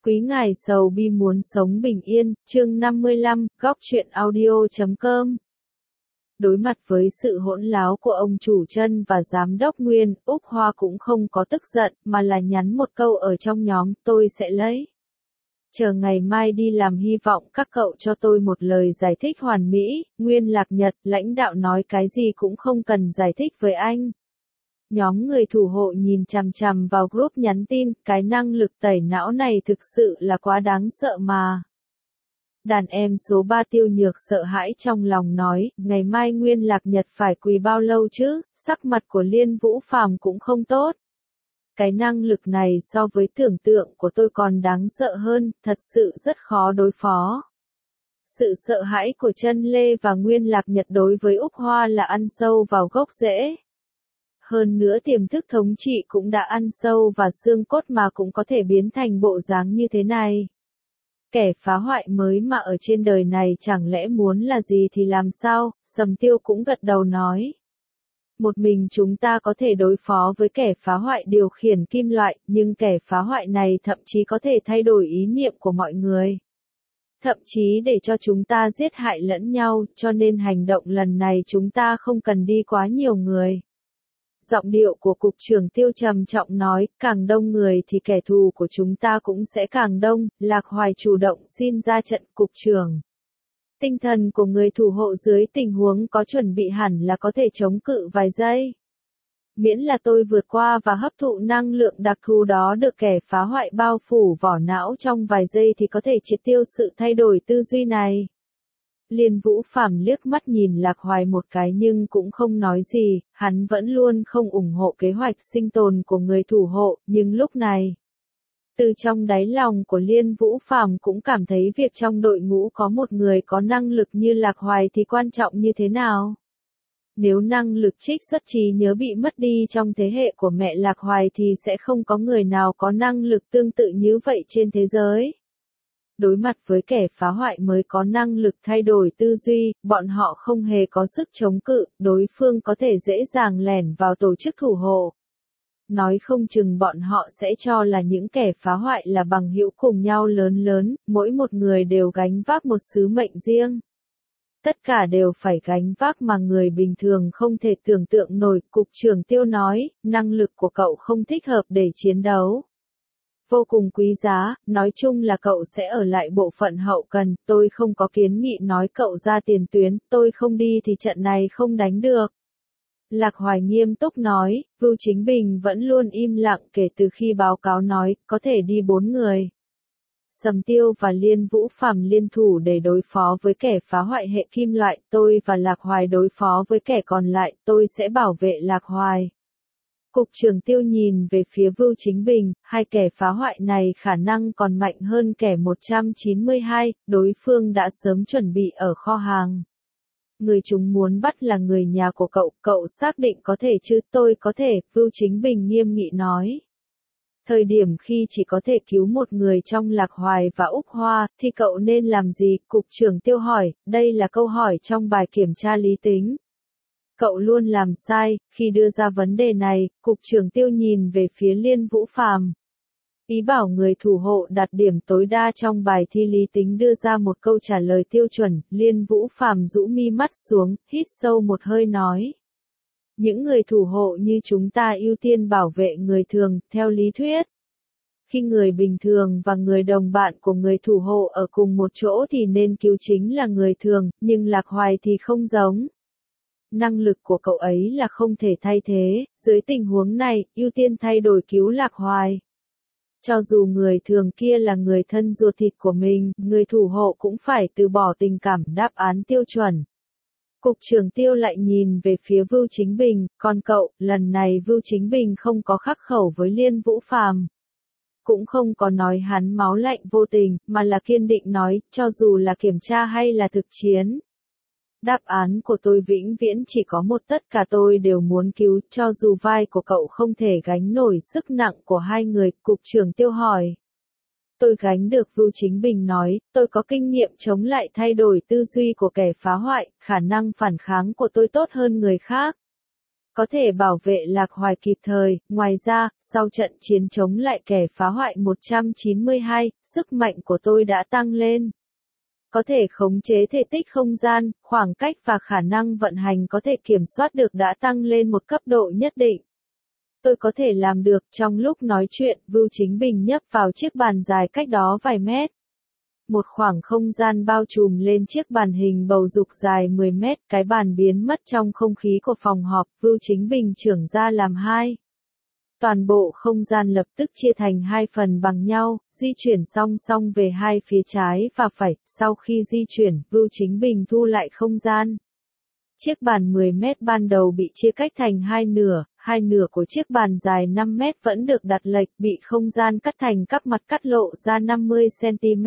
Quý ngài sầu bi muốn sống bình yên, chương 55, góc truyện audio.com. Đối mặt với sự hỗn láo của ông chủ Trân và giám đốc Nguyên, Úc Hoa cũng không có tức giận, mà là nhắn một câu ở trong nhóm, tôi sẽ lấy. Chờ ngày mai đi làm, hy vọng các cậu cho tôi một lời giải thích hoàn mỹ. Nguyên Lạc Nhật, lãnh đạo nói cái gì cũng không cần giải thích với anh. Nhóm người thủ hộ nhìn chằm chằm vào group nhắn tin, cái năng lực tẩy não này thực sự là quá đáng sợ mà. Đàn em số 3 Tiêu Nhược sợ hãi trong lòng nói, ngày mai Nguyên Lạc Nhật phải quỳ bao lâu chứ, sắc mặt của Liên Vũ Phàm cũng không tốt. Cái năng lực này so với tưởng tượng của tôi còn đáng sợ hơn, thật sự rất khó đối phó. Sự sợ hãi của Trân Lê và Nguyên Lạc Nhật đối với Úc Hoa là ăn sâu vào gốc rễ. Hơn nữa tiềm thức thống trị cũng đã ăn sâu vào xương cốt mà cũng có thể biến thành bộ dáng như thế này. Kẻ phá hoại mới mà ở trên đời này chẳng lẽ muốn là gì thì làm sao, Sầm Tiêu cũng gật đầu nói. Một mình chúng ta có thể đối phó với kẻ phá hoại điều khiển kim loại, nhưng kẻ phá hoại này thậm chí có thể thay đổi ý niệm của mọi người. Thậm chí để cho chúng ta giết hại lẫn nhau, cho nên hành động lần này chúng ta không cần đi quá nhiều người. Giọng điệu của cục trưởng Tiêu trầm trọng nói, càng đông người thì kẻ thù của chúng ta cũng sẽ càng đông. Lạc Hoài chủ động xin ra trận. Cục trưởng. Tinh thần của người thủ hộ dưới tình huống có chuẩn bị hẳn là có thể chống cự vài giây. Miễn là tôi vượt qua và hấp thụ năng lượng đặc thù đó được kẻ phá hoại bao phủ vỏ não trong vài giây thì có thể triệt tiêu sự thay đổi tư duy này. Liên Vũ Phàm liếc mắt nhìn Lạc Hoài một cái nhưng cũng không nói gì, hắn vẫn luôn không ủng hộ kế hoạch sinh tồn của người thủ hộ, nhưng lúc này, từ trong đáy lòng của Liên Vũ Phàm cũng cảm thấy việc trong đội ngũ có một người có năng lực như Lạc Hoài thì quan trọng như thế nào. Nếu năng lực trích xuất trí nhớ bị mất đi trong thế hệ của mẹ Lạc Hoài thì sẽ không có người nào có năng lực tương tự như vậy trên thế giới. Đối mặt với kẻ phá hoại mới có năng lực thay đổi tư duy, bọn họ không hề có sức chống cự, đối phương có thể dễ dàng lẻn vào tổ chức thủ hộ. Nói không chừng bọn họ sẽ cho là những kẻ phá hoại là bằng hữu cùng nhau lớn, mỗi một người đều gánh vác một sứ mệnh riêng. Tất cả đều phải gánh vác mà người bình thường không thể tưởng tượng nổi. Cục trưởng Tiêu nói, năng lực của cậu không thích hợp để chiến đấu. Vô cùng quý giá, nói chung là cậu sẽ ở lại bộ phận hậu cần, tôi không có kiến nghị nói cậu ra tiền tuyến, tôi không đi thì trận này không đánh được. Lạc Hoài nghiêm túc nói, Vưu Chính Bình vẫn luôn im lặng kể từ khi báo cáo nói, có thể đi 4 người. Sầm Tiêu và Liên Vũ Phàm liên thủ để đối phó với kẻ phá hoại hệ kim loại, tôi và Lạc Hoài đối phó với kẻ còn lại, tôi sẽ bảo vệ Lạc Hoài. Cục trưởng Tiêu nhìn về phía Vưu Chính Bình, hai kẻ phá hoại này khả năng còn mạnh hơn kẻ 192, đối phương đã sớm chuẩn bị ở kho hàng. Người chúng muốn bắt là người nhà của cậu xác định có thể chứ? Tôi có thể, Vưu Chính Bình nghiêm nghị nói. Thời điểm khi chỉ có thể cứu một người trong Lạc Hoài và Úc Hoa, thì cậu nên làm gì? Cục trưởng Tiêu hỏi, đây là câu hỏi trong bài kiểm tra lý tính. Cậu luôn làm sai, khi đưa ra vấn đề này, Cục trưởng Tiêu nhìn về phía Liên Vũ Phàm. Ý bảo người thủ hộ đạt điểm tối đa trong bài thi lý tính đưa ra một câu trả lời tiêu chuẩn. Liên Vũ Phàm rũ mi mắt xuống, hít sâu một hơi nói. Những người thủ hộ như chúng ta ưu tiên bảo vệ người thường, theo lý thuyết. Khi người bình thường và người đồng bạn của người thủ hộ ở cùng một chỗ thì nên cứu chính là người thường, nhưng Lạc Hoài thì không giống. Năng lực của cậu ấy là không thể thay thế, dưới tình huống này, ưu tiên thay đổi cứu Lạc Hoài. Cho dù người thường kia là người thân ruột thịt của mình, người thủ hộ cũng phải từ bỏ tình cảm. Đáp án tiêu chuẩn. Cục trưởng Tiêu lại nhìn về phía Vưu Chính Bình, còn cậu, lần này Vưu Chính Bình không có khắc khẩu với Liên Vũ Phàm. Cũng không có nói hắn máu lạnh vô tình, mà là kiên định nói, cho dù là kiểm tra hay là thực chiến. Đáp án của tôi vĩnh viễn chỉ có một, tất cả tôi đều muốn cứu, cho dù vai của cậu không thể gánh nổi sức nặng của hai người. Cục trưởng Tiêu hỏi. Tôi gánh được, Vưu Chính Bình nói, tôi có kinh nghiệm chống lại thay đổi tư duy của kẻ phá hoại, khả năng phản kháng của tôi tốt hơn người khác. có thể bảo vệ Lạc Hoài kịp thời. Ngoài ra, sau trận chiến chống lại kẻ phá hoại 192, sức mạnh của tôi đã tăng lên. Có thể khống chế thể tích không gian, khoảng cách và khả năng vận hành có thể kiểm soát được đã tăng lên một cấp độ nhất định. Tôi có thể làm được. Trong lúc nói chuyện, Vưu Chính Bình nhấp vào chiếc bàn dài cách đó vài mét. Một khoảng không gian bao trùm lên chiếc bàn hình bầu dục dài 10 mét, cái bàn biến mất trong không khí của phòng họp, Vưu Chính Bình trưởng ra làm hai. Toàn bộ không gian lập tức chia thành hai phần bằng nhau, di chuyển song song về hai phía trái và phải. Sau khi di chuyển, Vưu Chính Bình thu lại không gian. Chiếc bàn 10 mét ban đầu bị chia cách thành hai nửa của chiếc bàn dài 5 mét vẫn được đặt lệch, bị không gian cắt thành các mặt cắt lộ ra 50 cm.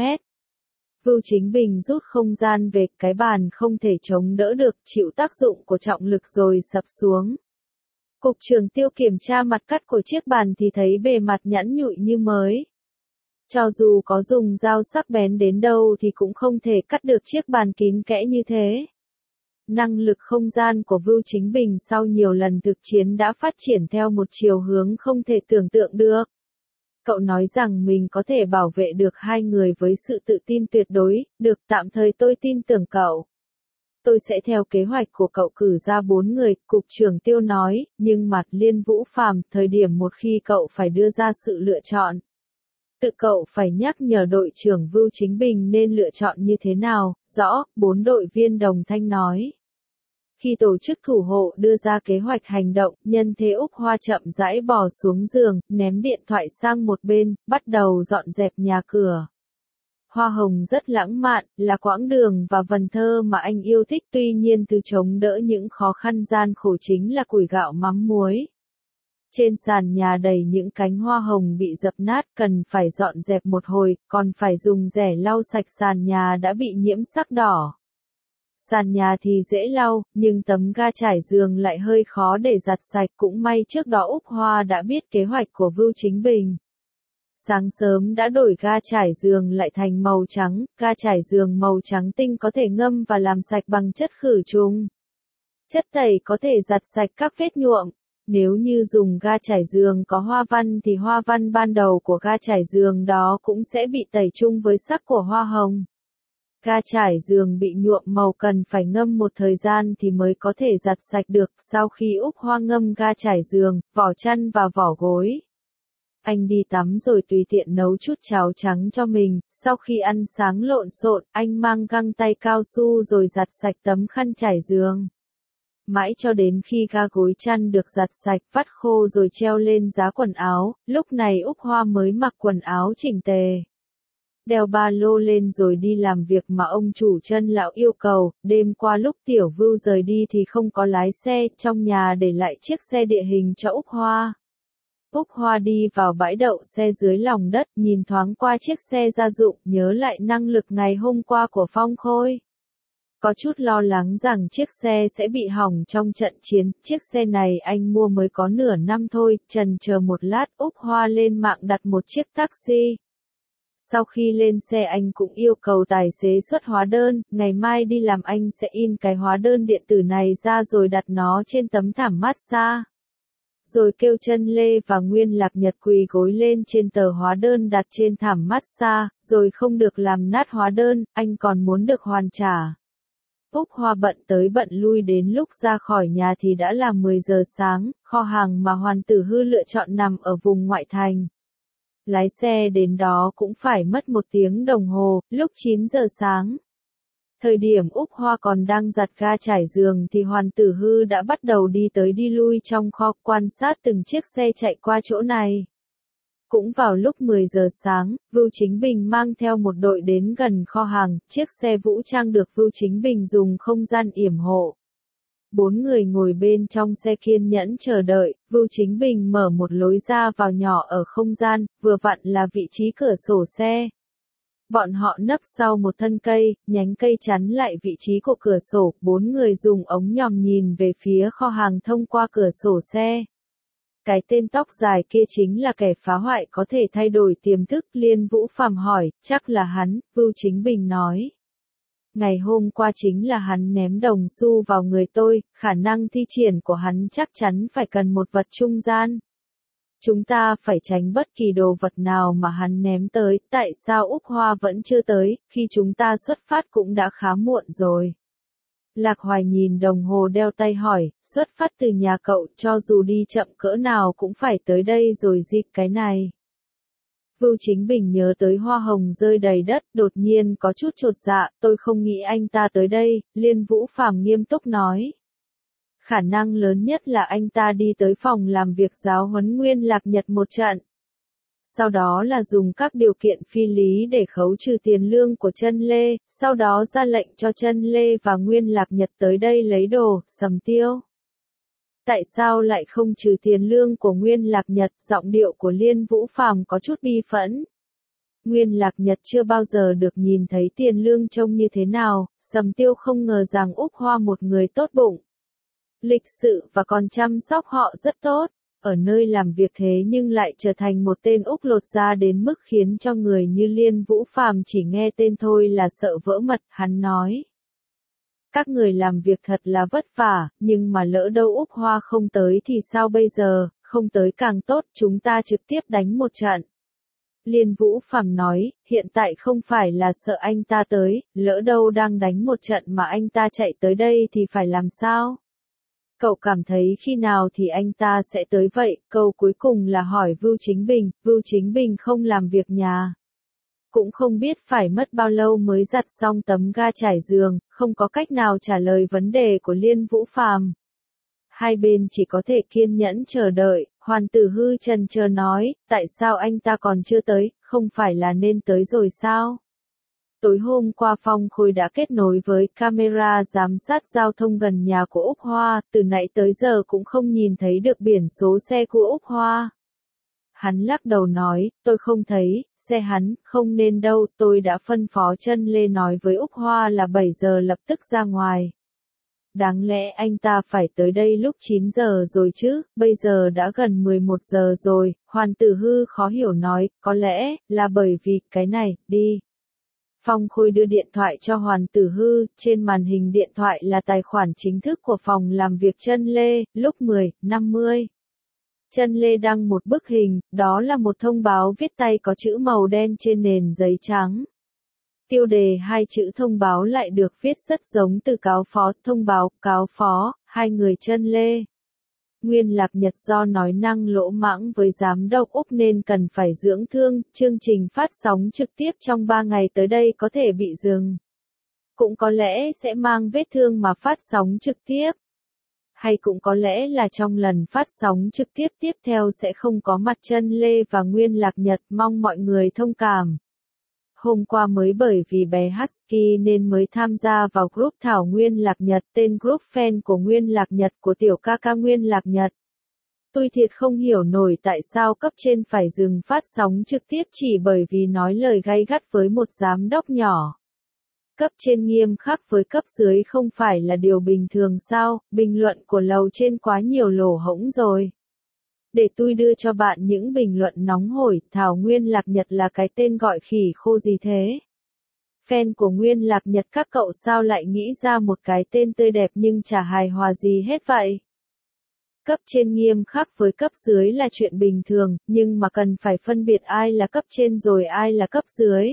Vưu Chính Bình rút không gian về, cái bàn không thể chống đỡ được, chịu tác dụng của trọng lực rồi sập xuống. Cục trưởng Tiêu kiểm tra mặt cắt của chiếc bàn thì thấy bề mặt nhẵn nhụi như mới. Cho dù có dùng dao sắc bén đến đâu thì cũng không thể cắt được chiếc bàn kín kẽ như thế. Năng lực không gian của Vưu Chính Bình sau nhiều lần thực chiến đã phát triển theo một chiều hướng không thể tưởng tượng được. Cậu nói rằng mình có thể bảo vệ được hai người với sự tự tin tuyệt đối, được, tạm thời tôi tin tưởng cậu. Tôi sẽ theo kế hoạch của cậu cử ra 4 người, Cục trưởng Tiêu nói, nhưng mặt Liên Vũ Phàm, thời điểm một khi cậu phải đưa ra sự lựa chọn. Tự cậu phải nhắc nhở đội trưởng Vưu Chính Bình nên lựa chọn như thế nào, rõ, 4 đội viên đồng thanh nói. Khi tổ chức thủ hộ đưa ra kế hoạch hành động, nhân thế Úc Hoa chậm rãi bò xuống giường, ném điện thoại sang một bên, bắt đầu dọn dẹp nhà cửa. Hoa hồng rất lãng mạn, là quãng đường và vần thơ mà anh yêu thích, tuy nhiên thứ chống đỡ những khó khăn gian khổ chính là củi gạo mắm muối. Trên sàn nhà đầy những cánh hoa hồng bị dập nát, cần phải dọn dẹp một hồi, còn phải dùng rẻ lau sạch sàn nhà đã bị nhiễm sắc đỏ. Sàn nhà thì dễ lau, nhưng tấm ga trải giường lại hơi khó để giặt sạch, cũng may trước đó Úc Hoa đã biết kế hoạch của Vưu Chính Bình. Sáng sớm đã đổi ga trải giường lại thành màu trắng, ga trải giường màu trắng tinh có thể ngâm và làm sạch bằng chất khử trùng. Chất tẩy có thể giặt sạch các vết nhuộm. Nếu như dùng ga trải giường có hoa văn thì hoa văn ban đầu của ga trải giường đó cũng sẽ bị tẩy chung với sắc của hoa hồng. Ga trải giường bị nhuộm màu cần phải ngâm một thời gian thì mới có thể giặt sạch được. Sau khi Úc Hoa ngâm ga trải giường, vỏ chăn và vỏ gối, anh đi tắm rồi tùy tiện nấu chút cháo trắng cho mình. Sau khi ăn sáng lộn xộn, anh mang găng tay cao su rồi giặt sạch tấm khăn trải giường. Mãi cho đến khi ga gối chăn được giặt sạch, vắt khô rồi treo lên giá quần áo, lúc này Úc Hoa mới mặc quần áo chỉnh tề. Đeo ba lô lên rồi đi làm việc mà ông chủ Chân lão yêu cầu. Đêm qua lúc Tiểu Vưu rời đi thì không có lái xe, trong nhà để lại chiếc xe địa hình cho Úc Hoa. Úc Hoa đi vào bãi đậu xe dưới lòng đất, nhìn thoáng qua chiếc xe gia dụng, nhớ lại năng lực ngày hôm qua của Phong Khôi. Có chút lo lắng rằng chiếc xe sẽ bị hỏng trong trận chiến, chiếc xe này anh mua mới có nửa năm thôi. Chần chờ một lát, Úc Hoa lên mạng đặt một chiếc taxi. Sau khi lên xe anh cũng yêu cầu tài xế xuất hóa đơn, ngày mai đi làm anh sẽ in cái hóa đơn điện tử này ra rồi đặt nó trên tấm thảm massage. Rồi kêu Chân Lê và Nguyên Lạc Nhật quỳ gối lên trên tờ hóa đơn đặt trên thảm massage, rồi không được làm nát hóa đơn, anh còn muốn được hoàn trả. Úc Hoa bận tới bận lui, đến lúc ra khỏi nhà thì đã là 10 giờ sáng, kho hàng mà Hoàn Tử Hư lựa chọn nằm ở vùng ngoại thành. Lái xe đến đó cũng phải mất 1 tiếng đồng hồ, lúc 9 giờ sáng. Thời điểm Úc Hoa còn đang giặt ga trải giường thì Hoàn Tử Hư đã bắt đầu đi tới đi lui trong kho, quan sát từng chiếc xe chạy qua chỗ này. Cũng vào lúc 10 giờ sáng, Vưu Chính Bình mang theo một đội đến gần kho hàng, chiếc xe vũ trang được Vưu Chính Bình dùng không gian yểm hộ. 4 người ngồi bên trong xe kiên nhẫn chờ đợi, Vưu Chính Bình mở một lối ra vào nhỏ ở không gian, vừa vặn là vị trí cửa sổ xe. Bọn họ nấp sau một thân cây, nhánh cây chắn lại vị trí của cửa sổ, 4 người dùng ống nhòm nhìn về phía kho hàng thông qua cửa sổ xe. Cái tên tóc dài kia chính là kẻ phá hoại có thể thay đổi tiềm thức, Liên Vũ Phàm hỏi, chắc là hắn, Vưu Chính Bình nói. Ngày hôm qua chính là hắn ném đồng xu vào người tôi, khả năng thi triển của hắn chắc chắn phải cần một vật trung gian. Chúng ta phải tránh bất kỳ đồ vật nào mà hắn ném tới, tại sao Úc Hoa vẫn chưa tới, khi chúng ta xuất phát cũng đã khá muộn rồi. Lạc Hoài nhìn đồng hồ đeo tay hỏi, xuất phát từ nhà cậu, cho dù đi chậm cỡ nào cũng phải tới đây rồi gì cái này. Vưu Chính Bình nhớ tới hoa hồng rơi đầy đất, đột nhiên có chút chột dạ, tôi không nghĩ anh ta tới đây, Liên Vũ Phàm nghiêm túc nói. Khả năng lớn nhất là anh ta đi tới phòng làm việc giáo huấn Nguyên Lạc Nhật một trận. Sau đó là dùng các điều kiện phi lý để khấu trừ tiền lương của Chân Lê, sau đó ra lệnh cho Chân Lê và Nguyên Lạc Nhật tới đây lấy đồ, Sầm Tiêu. Tại sao lại không trừ tiền lương của Nguyên Lạc Nhật? Giọng điệu của Liên Vũ Phàm có chút bi phẫn. Nguyên Lạc Nhật chưa bao giờ được nhìn thấy tiền lương trông như thế nào, Sầm Tiêu không ngờ rằng Úc Hoa một người tốt bụng, lịch sự và còn chăm sóc họ rất tốt, ở nơi làm việc thế nhưng lại trở thành một tên Úc lột da đến mức khiến cho người như Liên Vũ Phàm chỉ nghe tên thôi là sợ vỡ mật, hắn nói. Các người làm việc thật là vất vả, nhưng mà lỡ đâu Úc Hoa không tới thì sao bây giờ, không tới càng tốt, chúng ta trực tiếp đánh một trận. Liên Vũ Phàm nói, hiện tại không phải là sợ anh ta tới, lỡ đâu đang đánh một trận mà anh ta chạy tới đây thì phải làm sao? Cậu cảm thấy khi nào thì anh ta sẽ tới vậy? Câu cuối cùng là hỏi Vưu Chính Bình, Vưu Chính Bình không làm việc nhà. Cũng không biết phải mất bao lâu mới giặt xong tấm ga trải giường, không có cách nào trả lời vấn đề của Liên Vũ Phàm. Hai bên chỉ có thể kiên nhẫn chờ đợi, Hoàn Tử Hư chần chờ nói, tại sao anh ta còn chưa tới, không phải là nên tới rồi sao? Tối hôm qua Phong Khôi đã kết nối với camera giám sát giao thông gần nhà của Úc Hoa, từ nãy tới giờ cũng không nhìn thấy được biển số xe của Úc Hoa. Hắn lắc đầu nói, tôi không thấy, xe hắn, không nên đâu, tôi đã phân phó Chân Lê nói với Úc Hoa là 7 giờ lập tức ra ngoài. Đáng lẽ anh ta phải tới đây lúc 9 giờ rồi chứ, bây giờ đã gần 11 giờ rồi, Hoàn Tử Hư khó hiểu nói, có lẽ là bởi vì cái này, đi. Phong Khôi đưa điện thoại cho Hoàn Tử Hư, trên màn hình điện thoại là tài khoản chính thức của phòng làm việc Chân Lê, lúc 10:50. Chân Lê đăng một bức hình, đó là một thông báo viết tay có chữ màu đen trên nền giấy trắng. Tiêu đề hai chữ thông báo lại được viết rất giống từ cáo phó, thông báo, cáo phó, hai người Chân Lê. Nguyên Lạc Nhật do nói năng lỗ mãng với giám đốc Úc nên cần phải dưỡng thương, chương trình phát sóng trực tiếp trong 3 ngày tới đây có thể bị dừng. Cũng có lẽ sẽ mang vết thương mà phát sóng trực tiếp. Hay cũng có lẽ là trong lần phát sóng trực tiếp tiếp theo sẽ không có mặt Chân Lê và Nguyên Lạc Nhật, mong mọi người thông cảm. Hôm qua mới bởi vì bé Husky nên mới tham gia vào group Thảo Nguyên Lạc Nhật, tên group fan của Nguyên Lạc Nhật của tiểu ca ca Nguyên Lạc Nhật. Tôi thiệt không hiểu nổi tại sao cấp trên phải dừng phát sóng trực tiếp chỉ bởi vì nói lời gay gắt với một giám đốc nhỏ. Cấp trên nghiêm khắc với cấp dưới không phải là điều bình thường sao, bình luận của lầu trên quá nhiều lỗ hổng rồi. Để tôi đưa cho bạn những bình luận nóng hổi, Thảo Nguyên Lạc Nhật là cái tên gọi khỉ khô gì thế? Fan của Nguyên Lạc Nhật các cậu sao lại nghĩ ra một cái tên tươi đẹp nhưng chả hài hòa gì hết vậy? Cấp trên nghiêm khắc với cấp dưới là chuyện bình thường, nhưng mà cần phải phân biệt ai là cấp trên rồi ai là cấp dưới.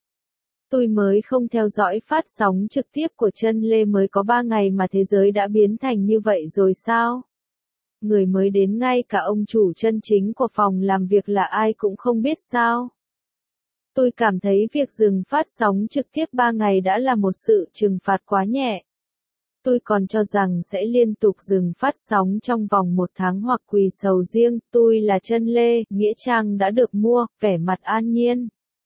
Tôi mới không theo dõi phát sóng trực tiếp của Chân Lê mới có 3 ngày mà thế giới đã biến thành như vậy rồi sao? Người mới đến ngay cả ông chủ chân chính của phòng làm việc là ai cũng không biết sao? Tôi cảm thấy việc dừng phát sóng trực tiếp 3 ngày đã là một sự trừng phạt quá nhẹ. Tôi còn cho rằng sẽ liên tục dừng phát sóng trong vòng 1 tháng hoặc quỳ sầu riêng, tôi là Chân Lê, nghĩa trang đã được mua, vẻ mặt an nhiên.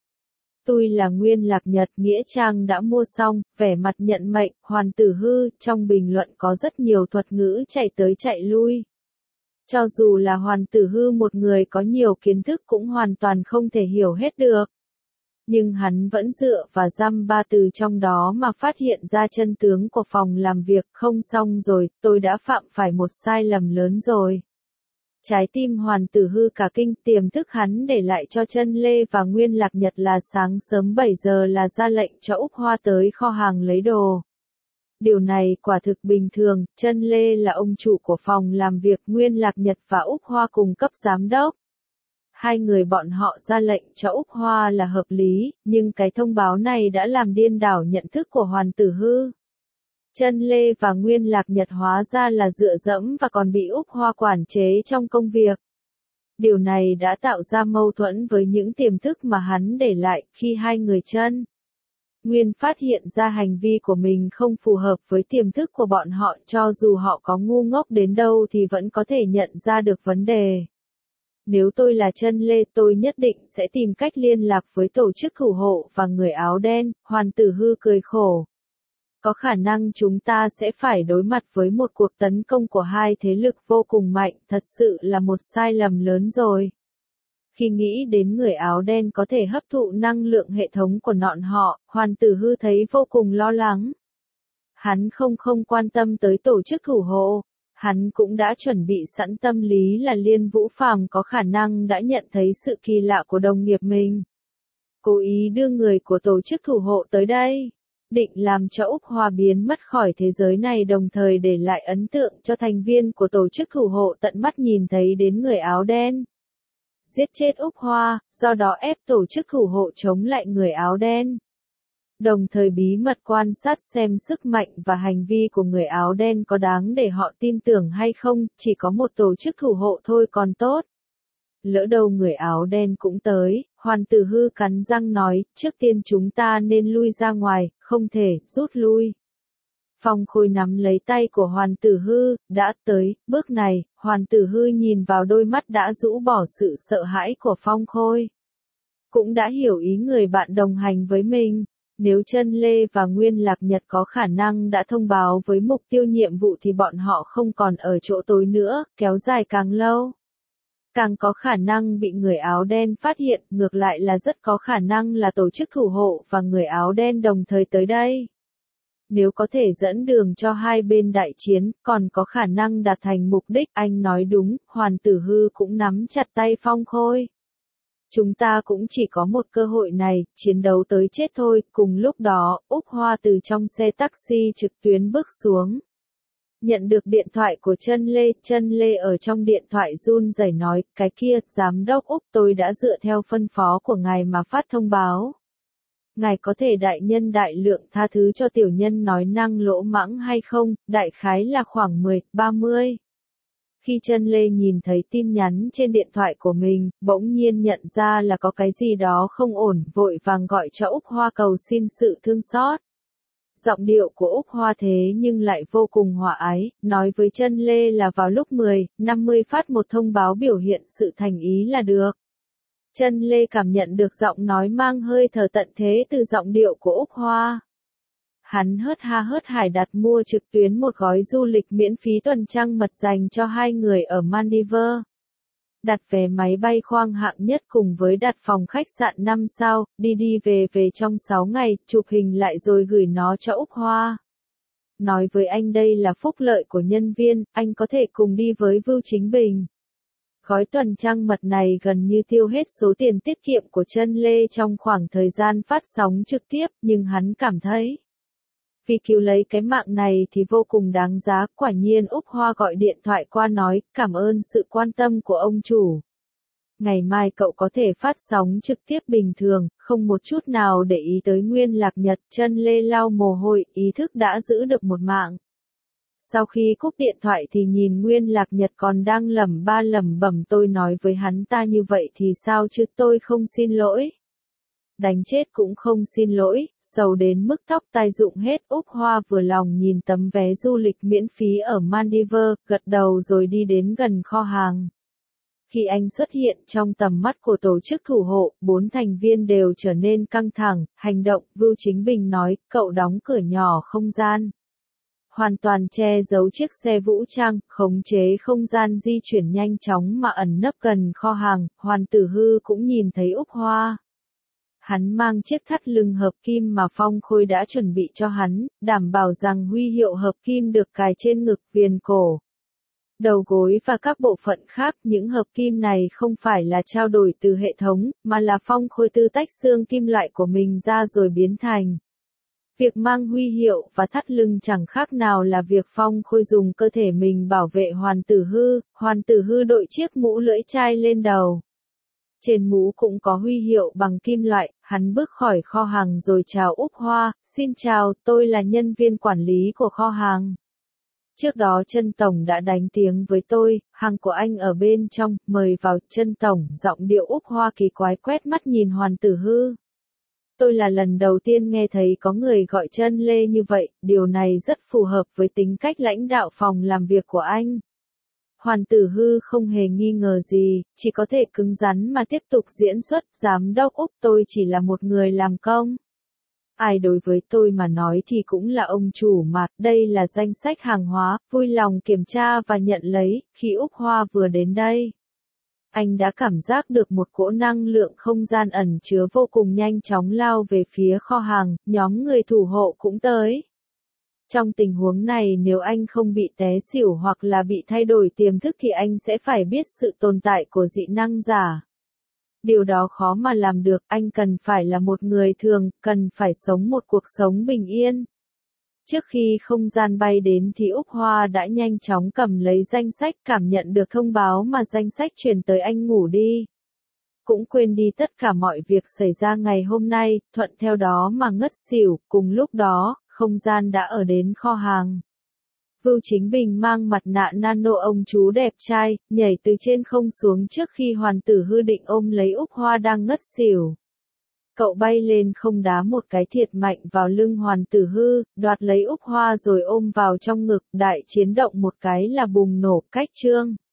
Tôi là Nguyên Lạc Nhật, nghĩa trang đã mua xong, vẻ mặt nhận mệnh, Hoàn Tử Hư, trong bình luận có rất nhiều thuật ngữ chạy tới chạy lui. Cho dù là Hoàn Tử Hư một người có nhiều kiến thức cũng hoàn toàn không thể hiểu hết được. Nhưng hắn vẫn dựa và dăm ba từ trong đó mà phát hiện ra chân tướng của phòng làm việc, không xong rồi, tôi đã phạm phải một sai lầm lớn rồi. Trái tim Hoàn Tử Hư cả kinh, tiềm thức hắn để lại cho Chân Lê và Nguyên Lạc Nhật là sáng sớm 7 giờ là ra lệnh cho Úc Hoa tới kho hàng lấy đồ. Điều này quả thực bình thường, Chân Lê là ông chủ của phòng làm việc, Nguyên Lạc Nhật và Úc Hoa cùng cấp giám đốc. Hai người bọn họ ra lệnh cho Úc Hoa là hợp lý, nhưng cái thông báo này đã làm điên đảo nhận thức của Hoàn Tử Hư. Chân Lê và Nguyên Lạc Nhật hóa ra là dựa dẫm và còn bị Úc Hoa quản chế trong công việc. Điều này đã tạo ra mâu thuẫn với những tiềm thức mà hắn để lại khi hai người Chân Nguyên phát hiện ra hành vi của mình không phù hợp với tiềm thức của bọn họ, cho dù họ có ngu ngốc đến đâu thì vẫn có thể nhận ra được vấn đề. Nếu tôi là Chân Lê, tôi nhất định sẽ tìm cách liên lạc với tổ chức thủ hộ và người áo đen, Hoàn Tử Hư cười khổ. Có khả năng chúng ta sẽ phải đối mặt với một cuộc tấn công của hai thế lực vô cùng mạnh, thật sự là một sai lầm lớn rồi. Khi nghĩ đến người áo đen có thể hấp thụ năng lượng hệ thống của bọn họ, Hoàn Tử Hư thấy vô cùng lo lắng. Hắn không quan tâm tới tổ chức thủ hộ. Hắn cũng đã chuẩn bị sẵn tâm lý là Liên Vũ Phàm có khả năng đã nhận thấy sự kỳ lạ của đồng nghiệp mình. Cố ý đưa người của tổ chức thủ hộ tới đây, định làm cho Úc Hoa biến mất khỏi thế giới này, đồng thời để lại ấn tượng cho thành viên của tổ chức thủ hộ tận mắt nhìn thấy đến người áo đen. Giết chết Úc Hoa, do đó ép tổ chức thủ hộ chống lại người áo đen. Đồng thời bí mật quan sát xem sức mạnh và hành vi của người áo đen có đáng để họ tin tưởng hay không, chỉ có một tổ chức thủ hộ thôi còn tốt. Lỡ đâu người áo đen cũng tới, Hoàn Tử Hư cắn răng nói, trước tiên chúng ta nên lui ra ngoài, không thể, rút lui. Phong Khôi nắm lấy tay của Hoàn Tử Hư, đã tới, bước này, Hoàn Tử Hư nhìn vào đôi mắt đã rũ bỏ sự sợ hãi của Phong Khôi. Cũng đã hiểu ý người bạn đồng hành với mình. Nếu Chân Lê và Nguyên Lạc Nhật có khả năng đã thông báo với mục tiêu nhiệm vụ thì bọn họ không còn ở chỗ tối nữa, kéo dài càng lâu. Càng có khả năng bị người áo đen phát hiện, ngược lại là rất có khả năng là tổ chức thủ hộ và người áo đen đồng thời tới đây. Nếu có thể dẫn đường cho hai bên đại chiến, còn có khả năng đạt thành mục đích, anh nói đúng, Hoàn Tử Hư cũng nắm chặt tay Phong Khôi. Chúng ta cũng chỉ có một cơ hội này, chiến đấu tới chết thôi. Cùng lúc đó, Úc Hoa từ trong xe taxi trực tuyến bước xuống. Nhận được điện thoại của Chân Lê ở trong điện thoại run rẩy nói, cái kia, giám đốc Úc, tôi đã dựa theo phân phó của ngài mà phát thông báo. Ngài có thể đại nhân đại lượng tha thứ cho tiểu nhân nói năng lỗ mãng hay không, đại khái là khoảng 10-30. Khi Chân Lê nhìn thấy tin nhắn trên điện thoại của mình, bỗng nhiên nhận ra là có cái gì đó không ổn, vội vàng gọi cho Úc Hoa cầu xin sự thương xót. Giọng điệu của Úc Hoa thế nhưng lại vô cùng hòa ái, nói với Chân Lê là vào lúc 10:50 phát một thông báo biểu hiện sự thành ý là được. Chân Lê cảm nhận được giọng nói mang hơi thở tận thế từ giọng điệu của Úc Hoa. Hắn hớt hải đặt mua trực tuyến một gói du lịch miễn phí tuần trăng mật dành cho hai người ở Maldives. Đặt vé máy bay khoang hạng nhất cùng với đặt phòng khách sạn 5 sao, đi về trong 6 ngày, chụp hình lại rồi gửi nó cho Úc Hoa. Nói với anh đây là phúc lợi của nhân viên, anh có thể cùng đi với Vưu Chính Bình. Gói tuần trăng mật này gần như tiêu hết số tiền tiết kiệm của Chân Lê trong khoảng thời gian phát sóng trực tiếp, nhưng hắn cảm thấy vì cứu lấy cái mạng này thì vô cùng đáng giá. Quả nhiên Úc Hoa gọi điện thoại qua nói, cảm ơn sự quan tâm của ông chủ. Ngày mai cậu có thể phát sóng trực tiếp bình thường, không một chút nào để ý tới Nguyên Lạc Nhật. Chân Lê lau mồ hôi, ý thức đã giữ được một mạng. Sau khi cúp điện thoại thì nhìn Nguyên Lạc Nhật còn đang lẩm bẩm, tôi nói với hắn ta như vậy thì sao chứ, tôi không xin lỗi. Đánh chết cũng không xin lỗi, sầu đến mức tóc tai rụng hết. Úc Hoa vừa lòng nhìn tấm vé du lịch miễn phí ở Maldives, gật đầu rồi đi đến gần kho hàng. Khi anh xuất hiện trong tầm mắt của tổ chức thủ hộ, 4 thành viên đều trở nên căng thẳng, hành động. Vưu Chính Bình nói, cậu đóng cửa nhỏ không gian. Hoàn toàn che giấu chiếc xe vũ trang, khống chế không gian di chuyển nhanh chóng mà ẩn nấp gần kho hàng. Hoàn Tử Hư cũng nhìn thấy Úc Hoa. Hắn mang chiếc thắt lưng hợp kim mà Phong Khôi đã chuẩn bị cho hắn, đảm bảo rằng huy hiệu hợp kim được cài trên ngực viền cổ. đầu gối và các bộ phận khác. Những hợp kim này không phải là trao đổi từ hệ thống, mà là Phong Khôi Tư tách xương kim loại của mình ra rồi biến thành. Việc mang huy hiệu và thắt lưng chẳng khác nào là việc Phong Khôi dùng cơ thể mình bảo vệ Hoàn Tử Hư đội chiếc mũ lưỡi chai lên đầu. Trên mũ cũng có huy hiệu bằng kim loại. Hắn bước khỏi kho hàng rồi chào Úc Hoa, xin chào, tôi là nhân viên quản lý của kho hàng. Trước đó Trân Tổng đã đánh tiếng với tôi, hàng của anh ở bên trong, mời vào. Trân Tổng, giọng điệu Úc Hoa kỳ quái quét mắt nhìn Hoàn Tử Hư. Tôi là lần đầu tiên nghe thấy có người gọi Trân Lê như vậy, điều này rất phù hợp với tính cách lãnh đạo phòng làm việc của anh. Hoàn Tử Hư không hề nghi ngờ gì, chỉ có thể cứng rắn mà tiếp tục diễn xuất. Giám đốc Úc, tôi chỉ là một người làm công. Ai đối với tôi mà nói thì cũng là ông chủ mà. Đây là danh sách hàng hóa, vui lòng kiểm tra và nhận lấy. Khi Úc Hoa vừa đến đây, anh đã cảm giác được một cỗ năng lượng không gian ẩn chứa vô cùng nhanh chóng lao về phía kho hàng. Nhóm người thủ hộ cũng tới. Trong tình huống này, nếu anh không bị té xỉu hoặc là bị thay đổi tiềm thức thì anh sẽ phải biết sự tồn tại của dị năng giả. Điều đó khó mà làm được. Anh cần phải là một người thường, cần phải sống một cuộc sống bình yên. Trước khi không gian bay đến thì Úc Hoa đã nhanh chóng cầm lấy danh sách, cảm nhận được thông báo mà danh sách truyền tới. Anh ngủ đi. Cũng quên đi tất cả mọi việc xảy ra ngày hôm nay, thuận theo đó mà ngất xỉu. Cùng lúc đó, không gian đã ở đến kho hàng. Vưu Chính Bình mang mặt nạ nano ông chú đẹp trai, nhảy từ trên không xuống trước khi Hoàn Tử Hư định ôm lấy Úc Hoa đang ngất xỉu. Cậu bay lên không đá một cái thiệt mạnh vào lưng Hoàn Tử Hư, đoạt lấy Úc Hoa rồi ôm vào trong ngực. Đại chiến động một cái là bùng nổ. Cách chương